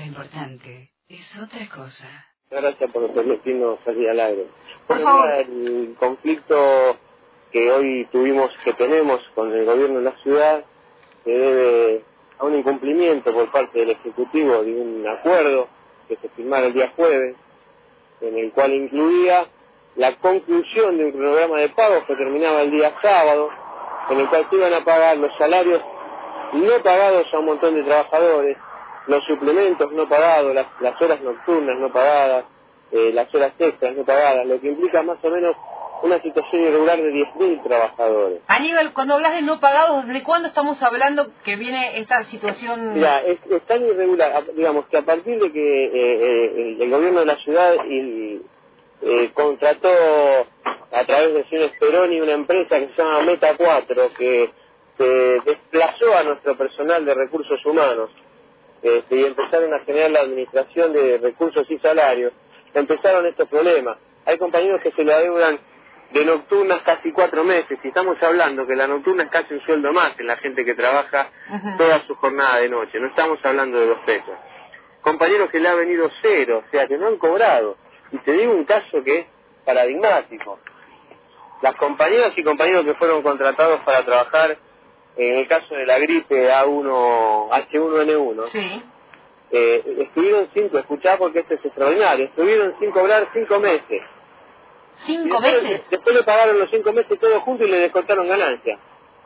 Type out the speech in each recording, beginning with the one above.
importante es otra cosa. Gracias por permitirnos salir al aire. Por favor. El conflicto que tenemos con el gobierno de la ciudad se debe a un incumplimiento por parte del Ejecutivo de un acuerdo que se firmara el día jueves, en el cual incluía la conclusión de un programa de pagos que terminaba el día sábado, en el cual se iban a pagar los salarios no pagados a un montón de trabajadores, los suplementos no pagados, las horas nocturnas no pagadas, las horas extras no pagadas, lo que implica más o menos una situación irregular de 10.000 trabajadores. Aníbal, cuando hablas de no pagados, ¿desde cuándo estamos hablando que viene esta situación? Mira, es tan irregular, digamos que a partir de que el gobierno de la ciudad contrató a través del señor Speroni una empresa que se llama Meta 4, que se desplazó a nuestro personal de recursos humanos, y empezaron a generar la administración de recursos y salarios, empezaron estos problemas. Hay compañeros que se le adeudan de nocturnas casi 4 meses, y estamos hablando que la nocturna es casi un sueldo más en la gente que trabaja toda su jornada de noche, no estamos hablando de 2 pesos. Compañeros que le ha venido cero, o sea que no han cobrado, y te digo un caso que es paradigmático. Las compañeras y compañeros que fueron contratados para trabajar en el caso de la gripe H1N1, sí, estuvieron escuchá porque esto es extraordinario, estuvieron sin cobrar 5 meses. ¿5 meses? Después le pagaron los 5 meses todos juntos y le descontaron ganancias.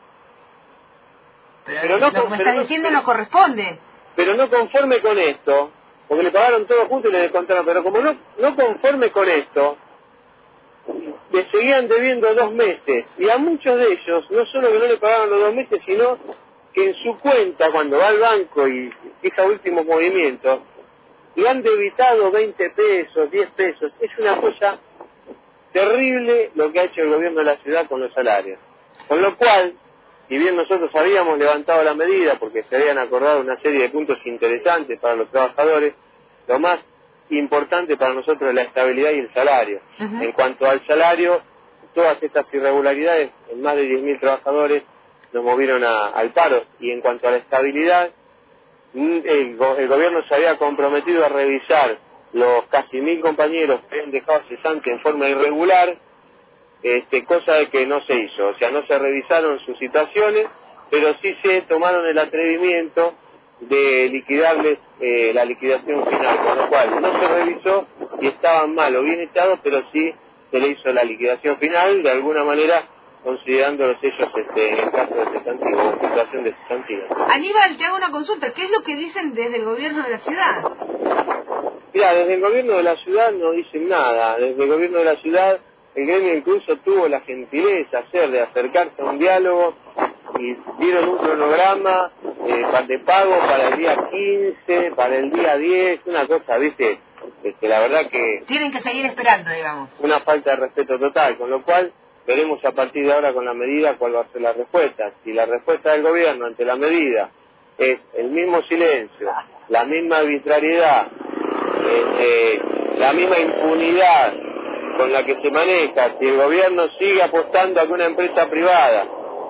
Pero lo que me está diciendo no corresponde. Pero no conforme con esto, porque le pagaron todos juntos y le descontaron, pero como no conforme con esto, le seguían debiendo 2 meses, y a muchos de ellos, no solo que no le pagaron los 2 meses, sino que en su cuenta, cuando va al banco y fija último movimiento, le han debitado 20 pesos, 10 pesos. Es una cosa terrible lo que ha hecho el gobierno de la ciudad con los salarios. Con lo cual, si bien nosotros habíamos levantado la medida porque se habían acordado una serie de puntos interesantes para los trabajadores, lo más importante para nosotros es la estabilidad y el salario. En cuanto al salario, todas estas irregularidades en más de 10.000 trabajadores nos movieron al paro, y en cuanto a la estabilidad, el gobierno se había comprometido a revisar los casi 1.000 compañeros que habían dejado cesante en forma irregular, cosa de que no se hizo, o sea, no se revisaron sus situaciones, pero sí se tomaron el atrevimiento de liquidarles la liquidación final, con lo cual no se revisó y estaban mal o bien echados, pero sí se le hizo la liquidación final, de alguna manera considerándolos ellos en caso de cesantía o situación de cesantía. Aníbal, te hago una consulta, ¿qué es lo que dicen desde el gobierno de la ciudad? Mira, desde el gobierno de la ciudad no dicen nada. Desde el gobierno de la ciudad, el gremio incluso tuvo la gentileza de acercarse a un diálogo y dieron un cronograma de pago para el día 15, para el día 10, una cosa, viste, la verdad que... Tienen que seguir esperando, digamos. Una falta de respeto total, con lo cual veremos a partir de ahora con la medida cuál va a ser la respuesta. Si la respuesta del gobierno ante la medida es el mismo silencio, la misma arbitrariedad, la misma impunidad con la que se maneja, si el gobierno sigue apostando a que una empresa privada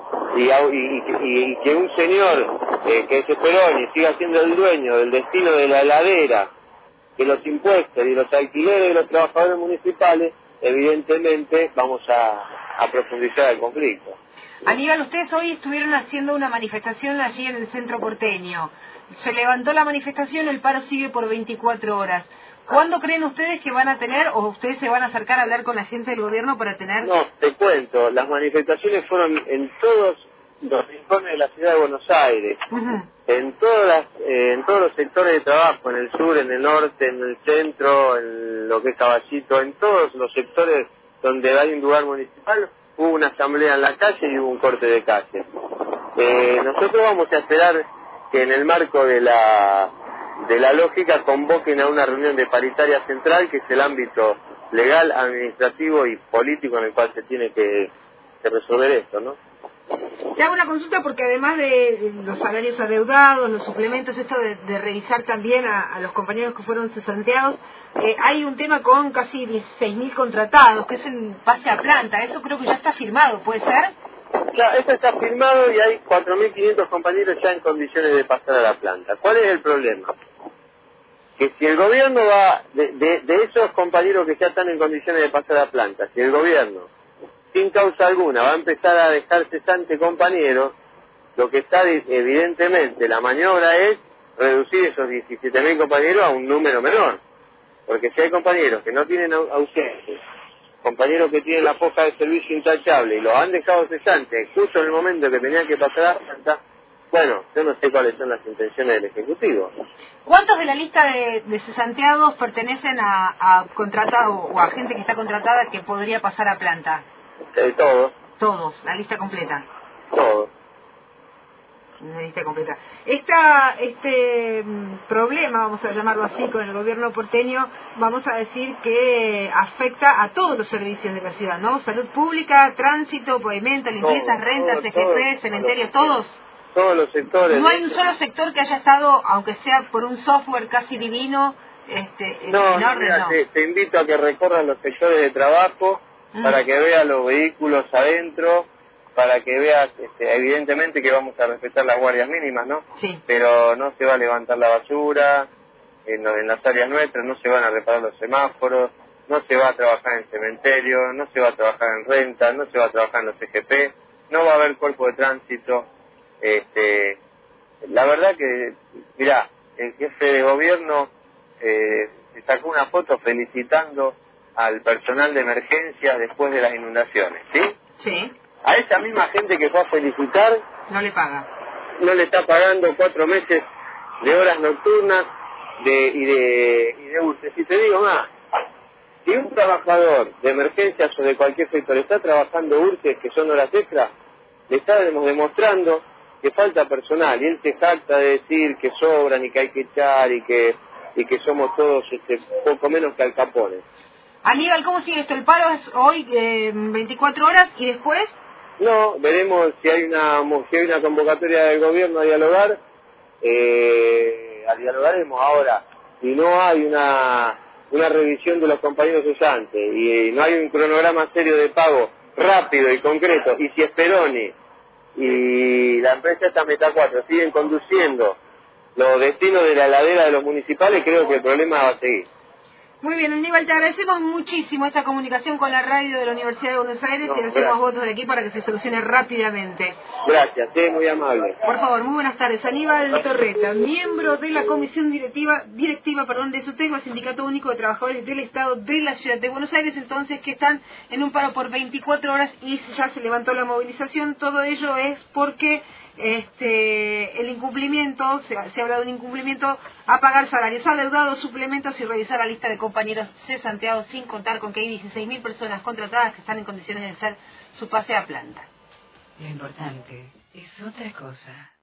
y que un señor que es Speroni siga siendo el dueño del destino de la heladera, de los impuestos y los alquileres de los trabajadores municipales, evidentemente vamos a profundizar el conflicto. Aníbal, ustedes hoy estuvieron haciendo una manifestación allí en el centro porteño. Se levantó la manifestación, el paro sigue por 24 horas. ¿Cuándo creen ustedes que van a tener, o ustedes se van a acercar a hablar con la gente del gobierno para tener...? No, te cuento, las manifestaciones fueron en todos los rincones de la ciudad de Buenos Aires, en todos los sectores de trabajo, en el sur, en el norte, en el centro, en lo que es Caballito, en todos los sectores donde hay un lugar municipal, hubo una asamblea en la calle y hubo un corte de calle. Nosotros vamos a esperar que en el marco de la lógica convoquen a una reunión de paritaria central, que es el ámbito legal, administrativo y político en el cual se tiene que resolver esto, ¿no? Te hago una consulta porque además de los salarios adeudados, los suplementos, esto de revisar también a los compañeros que fueron cesanteados, hay un tema con casi 16.000 contratados, que es en base a planta. Eso creo que ya está firmado, ¿puede ser? Claro, esto está firmado y hay 4.500 compañeros ya en condiciones de pasar a la planta. ¿Cuál es el problema? que si el gobierno va, de esos compañeros que ya están en condiciones de pasar a planta, si el gobierno, sin causa alguna, va a empezar a dejar cesante compañeros, lo que está evidentemente, la maniobra es reducir esos 17.000 compañeros a un número menor. Porque si hay compañeros que no tienen ausentes, compañeros que tienen la foja de servicio intachable y los han dejado cesantes justo en el momento que tenían que pasar a planta, bueno, yo no sé cuáles son las intenciones del Ejecutivo. ¿Cuántos de la lista de cesanteados pertenecen a contratado o a gente que está contratada que podría pasar a planta? Todos. Todos, la lista completa. Todos. La lista completa. Este problema, vamos a llamarlo así, con el gobierno porteño, vamos a decir que afecta a todos los servicios de la ciudad, ¿no? Salud pública, tránsito, pavimento, limpieza, rentas, CGP, cementerios, todos. Todos los sectores. No hay un solo sector que haya estado, aunque sea por un software casi divino, en orden, mira, no. Te invito a que recorras los sectores de trabajo para que veas los vehículos adentro, para que veas, evidentemente que vamos a respetar las guardias mínimas, ¿no? Sí. Pero no se va a levantar la basura en las áreas nuestras, no se van a reparar los semáforos, no se va a trabajar en cementerio, no se va a trabajar en renta, no se va a trabajar en los CGP, no va a haber cuerpo de tránsito. La verdad que, mirá, el jefe de gobierno sacó una foto felicitando al personal de emergencia después de las inundaciones, ¿sí? Sí. A esa misma gente que fue a felicitar, No le paga. no le está pagando 4 meses de horas nocturnas y de URSS. Y te digo más, si un trabajador de emergencias o de cualquier sector está trabajando URSS, que son horas extras, le estamos demostrando que falta personal, y él se jacta de decir que sobran y que hay que echar y que somos todos poco menos que Al Capone. Aníbal, ¿cómo sigue esto? El paro es hoy 24 horas y después... No, veremos si hay una convocatoria del gobierno a dialogar, dialogaremos ahora. Si no hay una revisión de los compañeros cesantes y no hay un cronograma serio de pago rápido y concreto, y si Speroni y la empresa esta Meta 4 siguen conduciendo los destinos de la heladera de los municipales, creo que el problema va a seguir. Muy bien, Aníbal, te agradecemos muchísimo esta comunicación con la radio de la Universidad de Buenos Aires y le hacemos votos de aquí para que se solucione rápidamente. Gracias, muy amable. Por favor, muy buenas tardes. Aníbal Torreta, miembro de la comisión directiva de SUTECO, Sindicato Único de Trabajadores del Estado de la Ciudad de Buenos Aires, entonces, que están en un paro por 24 horas y ya se levantó la movilización. Todo ello es porque el incumplimiento, se habla de un incumplimiento a pagar salarios adeudados, suplementos y revisar la lista de compañeros cesanteados, sin contar con que hay 16.000 personas contratadas que están en condiciones de hacer su pase a planta. Lo importante es otra cosa.